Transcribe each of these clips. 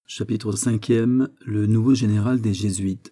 Chapitre 5e. Le nouveau général des Jésuites.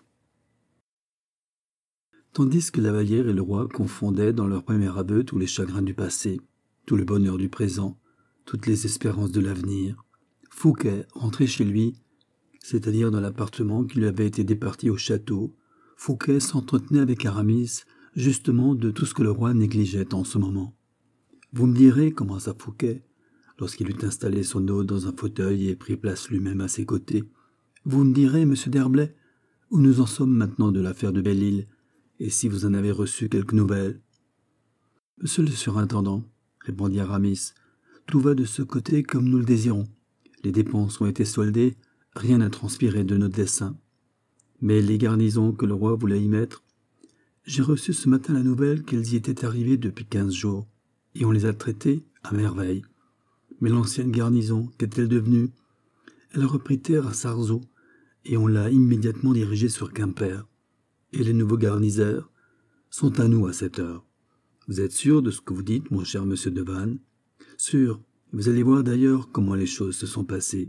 Tandis que la Vallière et le roi confondaient dans leur premier aveu tous les chagrins du passé, tout le bonheur du présent, toutes les espérances de l'avenir, Fouquet, rentré chez lui, c'est-à-dire dans l'appartement qui lui avait été départi au château, Fouquet s'entretenait avec Aramis justement de tout ce que le roi négligeait en ce moment. « Vous me direz, commença Fouquet, lorsqu'il eut installé son hôte dans un fauteuil et pris place lui-même à ses côtés. « Vous me direz, monsieur d'Herblay, où nous en sommes maintenant de l'affaire de Belle-Île, et si vous en avez reçu quelques nouvelles. »« Monsieur le surintendant, répondit Aramis, tout va de ce côté comme nous le désirons. Les dépenses ont été soldées, rien n'a transpiré de notre dessein. Mais les garnisons que le roi voulait y mettre, j'ai reçu ce matin la nouvelle qu'elles y étaient arrivées depuis 15 jours, et on les a traitées à merveille. Mais l'ancienne garnison, qu'est-elle devenue? Elle a repris terre à Sarzeau, et on l'a immédiatement dirigée sur Quimper. Et les nouveaux garniseurs sont à nous à cette heure. Vous êtes sûr de ce que vous dites, mon cher monsieur de Vannes? Sûr. Vous allez voir d'ailleurs comment les choses se sont passées.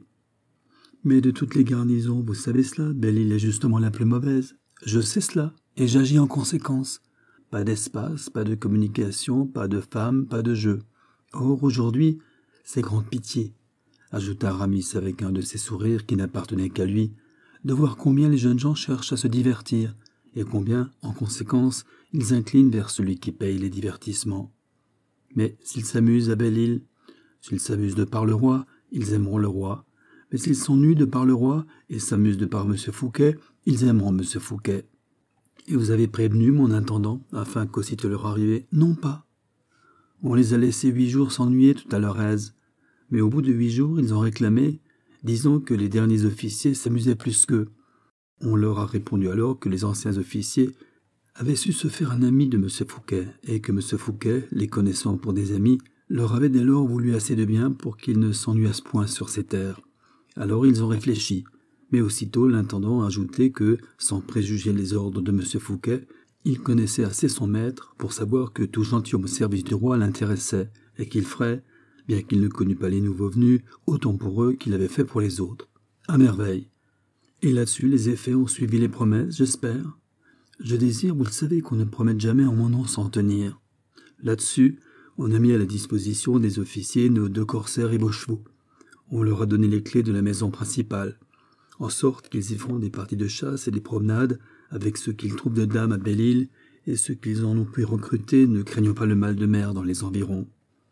Mais de toutes les garnisons, vous savez cela, Belle-Île est justement la plus mauvaise. Je sais cela, et j'agis en conséquence. Pas d'espace, pas de communication, pas de femmes, pas de jeu. Or, aujourd'hui, c'est grande pitié, ajouta Aramis avec un de ces sourires qui n'appartenaient qu'à lui, de voir combien les jeunes gens cherchent à se divertir, et combien, en conséquence, ils inclinent vers celui qui paye les divertissements. Mais s'ils s'amusent à Belle-Île, s'ils s'amusent de par le roi, ils aimeront le roi. Mais s'ils s'ennuient de par le roi et s'amusent de par M. Fouquet, ils aimeront M. Fouquet. Et vous avez prévenu mon intendant, afin qu'aussitôt leur arrivée, non pas. On les a laissés 8 jours s'ennuyer tout à leur aise. Mais au bout de 8 jours, ils ont réclamé, disant que les derniers officiers s'amusaient plus qu'eux. On leur a répondu alors que les anciens officiers avaient su se faire un ami de M. Fouquet, et que M. Fouquet, les connaissant pour des amis, leur avait dès lors voulu assez de bien pour qu'ils ne s'ennuyassent point sur ces terres. Alors ils ont réfléchi, mais aussitôt l'intendant a ajouté que, sans préjuger les ordres de M. Fouquet, il connaissait assez son maître pour savoir que tout gentilhomme au service du roi l'intéressait, et qu'il ferait, bien qu'il ne connût pas les nouveaux venus, autant pour eux qu'il avait fait pour les autres. À merveille. Et là-dessus, les effets ont suivi les promesses, j'espère. Je désire, vous le savez, qu'on ne promette jamais en mon nom sans tenir. Là-dessus, on a mis à la disposition des officiers nos 2 corsaires et vos chevaux. On leur a donné les clés de la maison principale, en sorte qu'ils y font des parties de chasse et des promenades avec ceux qu'ils trouvent de dames à Belle-Île et ceux qu'ils en ont pu recruter ne craignant pas le mal de mer dans les environs.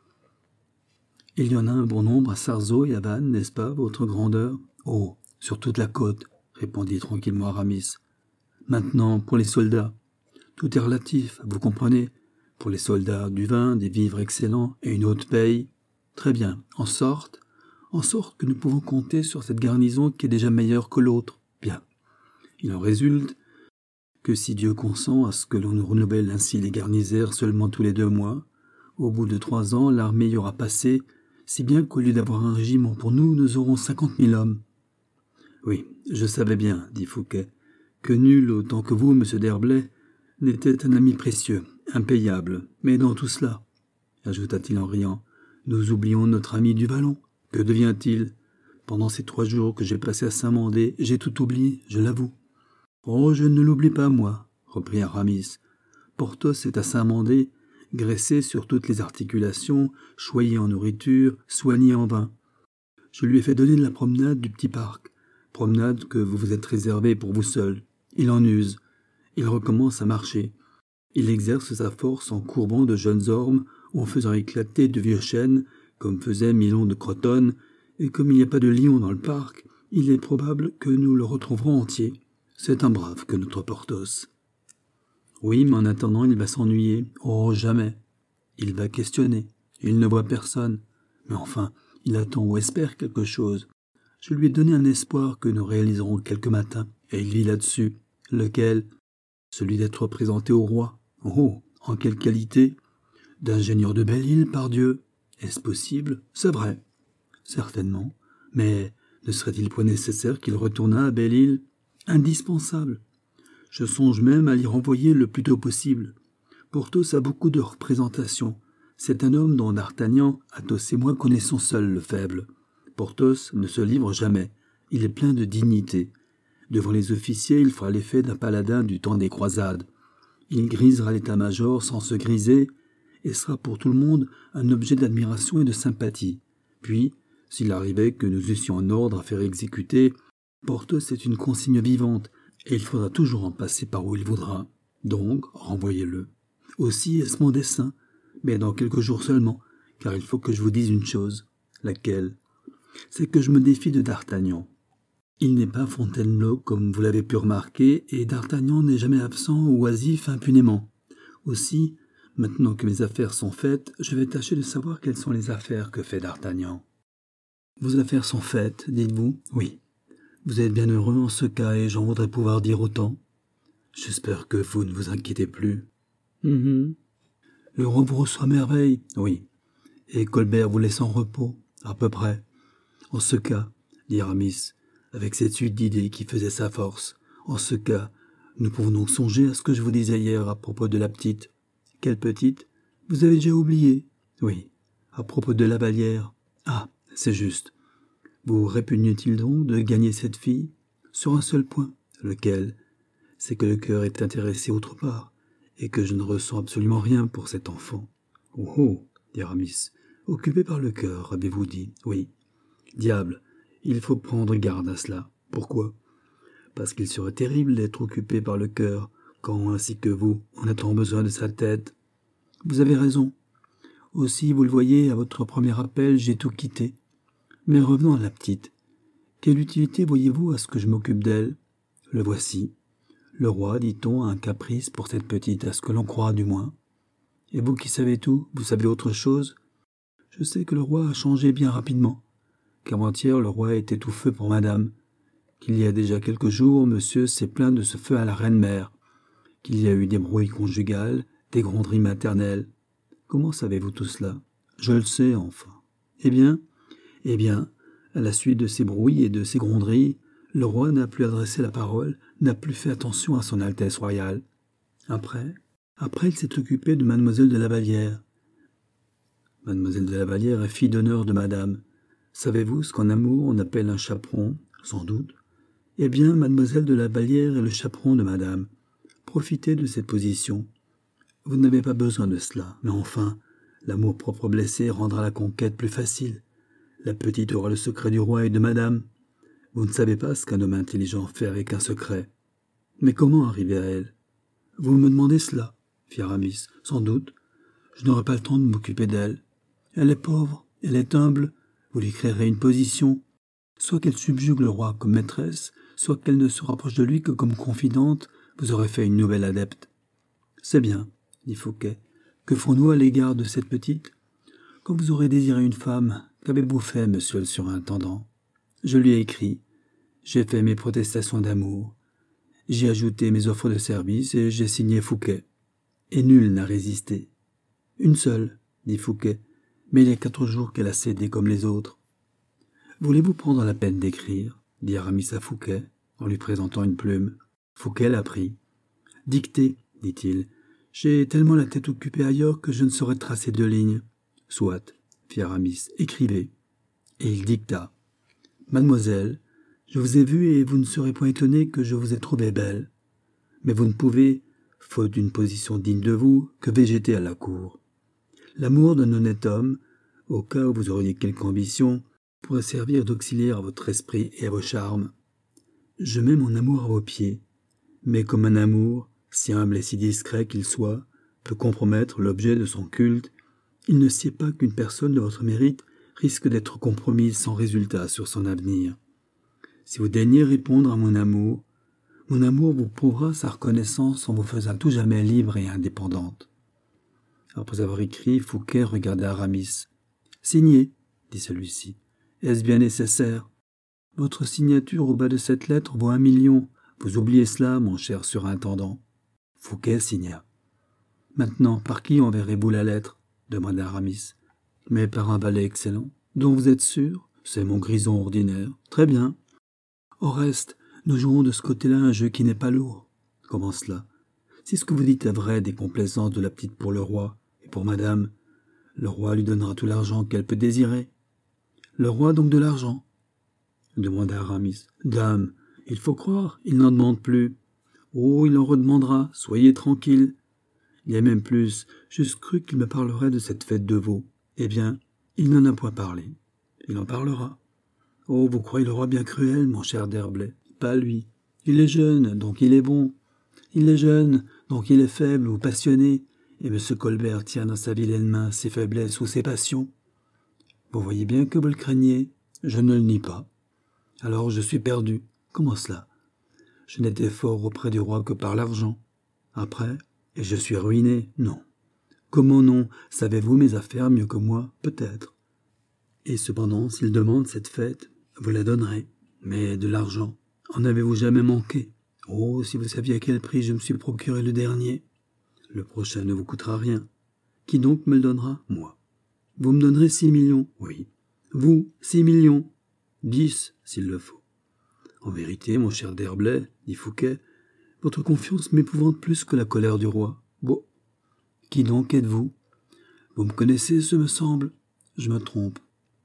Il y en a un bon nombre à Sarzeau et à Vannes, n'est-ce pas, votre grandeur? Oh, sur toute la côte, répondit tranquillement Aramis. Maintenant, pour les soldats, tout est relatif, vous comprenez. Pour les soldats, du vin, des vivres excellents et une haute paye. Très bien, en sorte que nous pouvons compter sur cette garnison qui est déjà meilleure que l'autre. Bien. Il en résulte que si Dieu consent à ce que l'on nous renouvelle ainsi les garnisaires seulement tous les 2 mois, au bout de 3 ans, l'armée y aura passé, si bien qu'au lieu d'avoir un régiment pour nous, nous aurons 50 000 hommes. Oui, je savais bien, dit Fouquet, que nul autant que vous, monsieur d'Herblay, n'était un ami précieux, impayable. Mais dans tout cela, ajouta-t-il en riant, nous oublions notre ami du Vallon. Que devient-il? Pendant ces 3 jours que j'ai passés à Saint-Mandé, j'ai tout oublié, je l'avoue. Oh, je ne l'oublie pas, moi, reprit Aramis. Porthos est à Saint-Mandé, graissé sur toutes les articulations, choyé en nourriture, soigné en vin. Je lui ai fait donner de la promenade du petit parc, promenade que vous vous êtes réservée pour vous seul. Il en use. Il recommence à marcher. Il exerce sa force en courbant de jeunes ormes ou en faisant éclater de vieux chênes, comme faisait Milon de Crotone, et comme il n'y a pas de lion dans le parc, il est probable que nous le retrouverons entier. C'est un brave que notre Porthos. Oui, mais en attendant, il va s'ennuyer. Oh, jamais. Il va questionner. Il ne voit personne. Mais enfin, il attend ou espère quelque chose. Je lui ai donné un espoir que nous réaliserons quelque matin, et il vit là-dessus. Lequel? Celui d'être présenté au roi. Oh, en quelle qualité? D'ingénieur de Belle-Île, pardieu. Est-ce possible? C'est vrai. Certainement. Mais ne serait-il point nécessaire qu'il retournât à Belle-Île? Indispensable. Je songe même à l'y renvoyer le plus tôt possible. Porthos a beaucoup de représentations. C'est un homme dont d'Artagnan, Athos et moi connaissons seuls le faible. Porthos ne se livre jamais. Il est plein de dignité. Devant les officiers, il fera l'effet d'un paladin du temps des croisades. Il grisera l'état-major sans se griser et sera pour tout le monde un objet d'admiration et de sympathie. Puis, s'il arrivait que nous eussions un ordre à faire exécuter, Porthos est une consigne vivante et il faudra toujours en passer par où il voudra. Donc, renvoyez-le. Aussi est-ce mon dessein, mais dans quelques jours seulement, car il faut que je vous dise une chose. Laquelle? C'est que je me défie de D'Artagnan. Il n'est pas Fontainebleau, comme vous l'avez pu remarquer, et D'Artagnan n'est jamais absent ou oisif impunément. Aussi, maintenant que mes affaires sont faites, je vais tâcher de savoir quelles sont les affaires que fait D'Artagnan. Vos affaires sont faites, dites-vous? Oui. Vous êtes bien heureux en ce cas, et j'en voudrais pouvoir dire autant. J'espère que vous ne vous inquiétez plus. Le roi vous reçoit à merveille? Oui. Et Colbert vous laisse en repos? À peu près. En ce cas, dit Aramis, avec cette suite d'idées qui faisait sa force, en ce cas, nous pouvons donc songer à ce que je vous disais hier à propos de la petite. Quelle petite? Vous avez déjà oublié? Oui. À propos de la Vallière. Ah, c'est juste. Vous répugne-t-il donc de gagner cette fille? Sur un seul point. Lequel? C'est que le cœur est intéressé autre part, et que je ne ressens absolument rien pour cet enfant. Oh oh, dit Aramis. Occupé par le cœur, avez-vous dit? Oui. Diable, il faut prendre garde à cela. Pourquoi? Parce qu'il serait terrible d'être occupé par le cœur, quand, ainsi que vous, on a tant besoin de sa tête. Vous avez raison. Aussi, vous le voyez, à votre premier appel, j'ai tout quitté. Mais revenons à la petite. Quelle utilité voyez-vous à ce que je m'occupe d'elle? Le voici. Le roi, dit-on, a un caprice pour cette petite, à ce que l'on croit du moins. Et vous qui savez tout, vous savez autre chose? Je sais que le roi a changé bien rapidement, qu'avant-hier le roi était tout feu pour madame, qu'il y a déjà quelques jours, monsieur s'est plaint de ce feu à la reine-mère, qu'il y a eu des brouilles conjugales, des gronderies maternelles. Comment savez-vous tout cela? Je le sais, enfin. Eh bien, à la suite de ces brouilles et de ces gronderies, le roi n'a plus adressé la parole, n'a plus fait attention à son Altesse royale. Après, il s'est occupé de mademoiselle de la Vallière. Mademoiselle de la Vallière est fille d'honneur de madame. Savez-vous ce qu'en amour on appelle un chaperon? Sans doute. Eh bien, mademoiselle de la Vallière est le chaperon de madame. Profitez de cette position. Vous n'avez pas besoin de cela, mais enfin, l'amour-propre blessé rendra la conquête plus facile. La petite aura le secret du roi et de madame. Vous ne savez pas ce qu'un homme intelligent fait avec un secret. Mais comment arriver à elle? Vous me demandez cela, fit Aramis. Sans doute. Je n'aurai pas le temps de m'occuper d'elle. Elle est pauvre, elle est humble. Vous lui créerez une position. Soit qu'elle subjugue le roi comme maîtresse, soit qu'elle ne se rapproche de lui que comme confidente, vous aurez fait une nouvelle adepte. C'est bien, dit Fouquet. Que ferons-nous à l'égard de cette petite? Quand vous aurez désiré une femme, qu'avez-vous fait, monsieur le surintendant? Je lui ai écrit. J'ai fait mes protestations d'amour. J'ai ajouté mes offres de service et j'ai signé Fouquet. Et nul n'a résisté. Une seule, dit Fouquet, mais il y a 4 jours qu'elle a cédé comme les autres. Voulez-vous prendre la peine d'écrire? Dit Aramis à Fouquet, en lui présentant une plume. Fouquet la prit. Dictez, dit-il. J'ai tellement la tête occupée ailleurs que je ne saurais tracer 2 lignes. Soit, fit Aramis, écrivez. Et il dicta. Mademoiselle, je vous ai vue et vous ne serez point étonnée que je vous ai trouvée belle. Mais vous ne pouvez, faute d'une position digne de vous, que végéter à la cour. L'amour d'un honnête homme, au cas où vous auriez quelque ambition, pourrait servir d'auxiliaire à votre esprit et à vos charmes. Je mets mon amour à vos pieds, mais comme un amour, si humble et si discret qu'il soit, peut compromettre l'objet de son culte, il ne sied pas qu'une personne de votre mérite risque d'être compromise sans résultat sur son avenir. Si vous daignez répondre à mon amour vous prouvera sa reconnaissance en vous faisant tout jamais libre et indépendante. Après avoir écrit, Fouquet regarda Aramis. « Signez, dit celui-ci. Est-ce bien nécessaire? Votre signature au bas de cette lettre vaut 1 million. Vous oubliez cela, mon cher surintendant. » Fouquet signa. « Maintenant, par qui enverrez-vous la lettre? » demanda Aramis. « Mais par un valet excellent. Dont vous êtes sûr? C'est mon grison ordinaire. Très bien. Au reste, nous jouons de ce côté-là un jeu qui n'est pas lourd. Comment cela? Si ce que vous dites est vrai des complaisances de la petite pour le roi et pour madame, le roi lui donnera tout l'argent qu'elle peut désirer. Le roi donc de l'argent. demanda Aramis. Dame, il faut croire, il n'en demande plus. Oh, il en redemandera, soyez tranquille. Il y a même plus, j'eusse cru qu'il me parlerait de cette fête de veau. Eh bien, il n'en a point parlé. Il en parlera. Oh, vous croyez le roi bien cruel, mon cher d'Herblay? Pas lui. Il est jeune, donc il est bon. Il est jeune, donc il est faible ou passionné, et M. Colbert tient dans sa vilaine main ses faiblesses ou ses passions. Vous voyez bien que vous le craignez. Je ne le nie pas. Alors je suis perdu. Comment cela? Je n'étais fort auprès du roi que par l'argent. Après, et je suis ruiné? Non. Comment non? Savez-vous mes affaires mieux que moi? Peut-être. Et cependant, s'il demande cette fête, vous la donnerez. Mais de l'argent, en avez-vous jamais manqué? Oh, si vous saviez à quel prix je me suis procuré le dernier. Le prochain ne vous coûtera rien. Qui donc me le donnera? Moi. Vous me donnerez 6 millions? Oui. Vous, 6 millions? 10, s'il le faut. En vérité, mon cher d'Herblay, dit Fouquet, votre confiance m'épouvante plus que la colère du roi. Bon. Qui donc êtes-vous? Vous me connaissez, ce me semble. Je me trompe.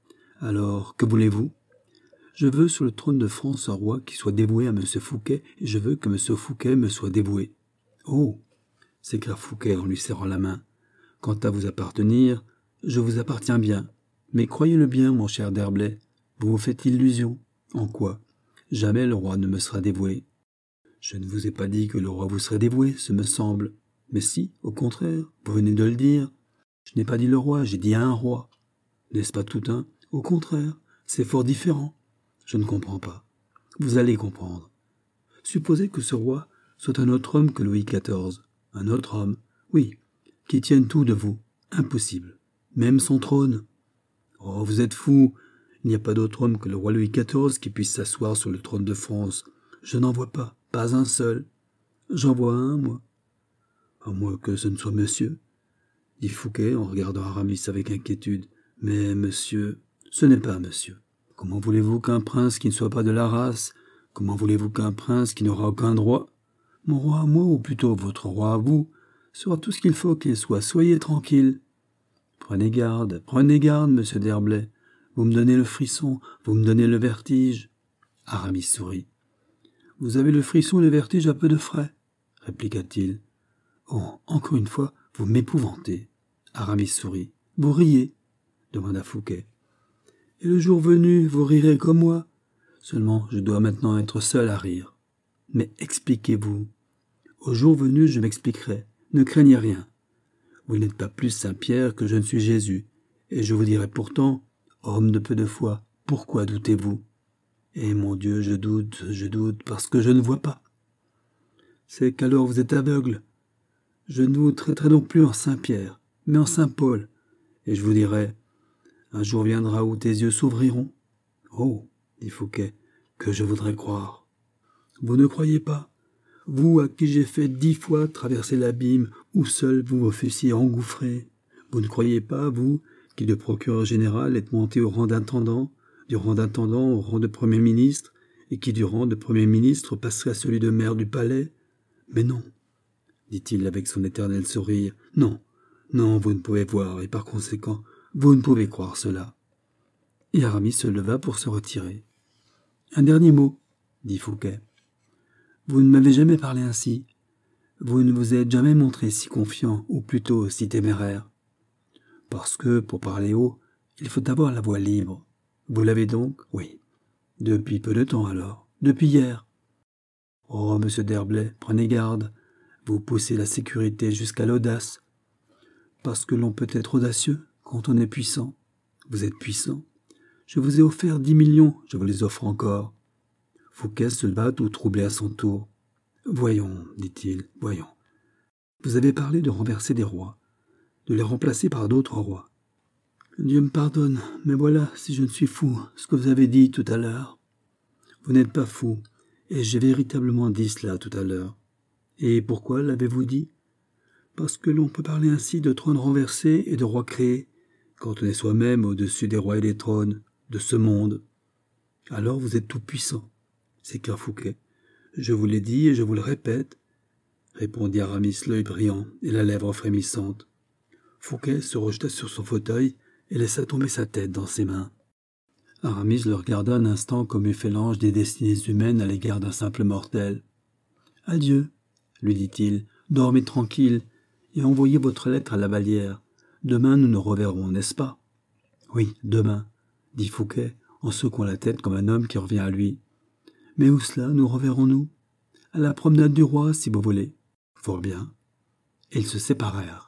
Alors, que voulez-vous? Je veux sur le trône de France un roi qui soit dévoué à M. Fouquet, et je veux que M. Fouquet me soit dévoué. Oh, s'écria Fouquet en lui serrant la main. Quant à vous appartenir, je vous appartiens bien. Mais croyez-le bien, mon cher d'Herblay, vous vous faites illusion. En quoi? Jamais le roi ne me sera dévoué. Je ne vous ai pas dit que le roi vous serait dévoué, ce me semble. Mais si, au contraire, vous venez de le dire. Je n'ai pas dit le roi, j'ai dit un roi. N'est-ce pas tout un? Au contraire, c'est fort différent. Je ne comprends pas. Vous allez comprendre. Supposez que ce roi soit un autre homme que Louis XIV. Un autre homme, oui, qui tienne tout de vous. Impossible. Même son trône. Oh, vous êtes fou. Il n'y a pas d'autre homme que le roi Louis XIV qui puisse s'asseoir sur le trône de France. Je n'en vois pas un seul. J'en vois un, moi. À moins que ce ne soit monsieur, dit Fouquet en regardant Aramis avec inquiétude. Mais monsieur, ce n'est pas monsieur. Comment voulez-vous qu'un prince qui ne soit pas de la race, comment voulez-vous qu'un prince qui n'aura aucun droit, mon roi à moi, ou plutôt votre roi à vous, sera tout ce qu'il faut qu'il soit, soyez tranquille. Prenez garde, monsieur d'Herblay. Vous me donnez le frisson, vous me donnez le vertige. Aramis sourit. Vous avez le frisson et le vertige à peu de frais, répliqua-t-il. Oh, encore une fois, vous m'épouvantez. Aramis sourit. Vous riez, demanda Fouquet. Et le jour venu, vous rirez comme moi. Seulement, je dois maintenant être seul à rire. Mais expliquez-vous. Au jour venu, je m'expliquerai. Ne craignez rien. Vous n'êtes pas plus Saint-Pierre que je ne suis Jésus. Et je vous dirai pourtant, homme de peu de foi, pourquoi doutez-vous? Et mon Dieu, je doute, parce que je ne vois pas. C'est qu'alors vous êtes aveugle. Je ne vous traiterai donc plus en Saint-Pierre, mais en Saint-Paul. Et je vous dirai, un jour viendra où tes yeux s'ouvriront. Oh, dit Fouquet, que je voudrais croire. Vous ne croyez pas? Vous à qui j'ai fait 10 fois traverser l'abîme, où seul vous vous fussiez engouffré. Vous ne croyez pas, vous, qui de procureur général êtes monté au rang d'intendant, du rang d'intendant au rang de premier ministre, et qui du rang de premier ministre passerait à celui de maire du palais? Mais non, dit-il avec son éternel sourire. Non, vous ne pouvez voir, et par conséquent, vous ne pouvez croire cela. Et Aramis se leva pour se retirer. Un dernier mot, dit Fouquet. Vous ne m'avez jamais parlé ainsi. Vous ne vous êtes jamais montré si confiant, ou plutôt si téméraire. Parce que, pour parler haut, il faut avoir la voix libre. Vous l'avez donc? Oui. Depuis peu de temps alors. Depuis hier. Oh, monsieur d'Herblay, prenez garde. Vous poussez la sécurité jusqu'à l'audace. Parce que l'on peut être audacieux quand on est puissant. Vous êtes puissant. Je vous ai offert 10 millions, je vous les offre encore. Fouquet se leva tout troublé à son tour. Voyons, dit-il, voyons. Vous avez parlé de renverser des rois, de les remplacer par d'autres rois. Dieu me pardonne, mais voilà, si je ne suis fou, ce que vous avez dit tout à l'heure. Vous n'êtes pas fou, et j'ai véritablement dit cela tout à l'heure. Et pourquoi l'avez-vous dit? Parce que l'on peut parler ainsi de trônes renversés et de rois créés, quand on est soi-même au-dessus des rois et des trônes, de ce monde. Alors vous êtes tout puissant, s'écria Fouquet. Je vous l'ai dit et je vous le répète, répondit Aramis, l'œil brillant et la lèvre frémissante. Fouquet se rejeta sur son fauteuil et laissa tomber sa tête dans ses mains. Aramis le regarda un instant comme eût fait l'ange des destinées humaines à l'égard d'un simple mortel. « Adieu, lui dit-il, dormez tranquille, et envoyez votre lettre à la Vallière. Demain nous nous reverrons, n'est-ce pas ?»« Oui, demain, dit Fouquet, en secouant la tête comme un homme qui revient à lui. « Mais où cela nous reverrons-nous ? À la promenade du roi, si vous voulez. »« Fort bien. » Et ils se séparèrent.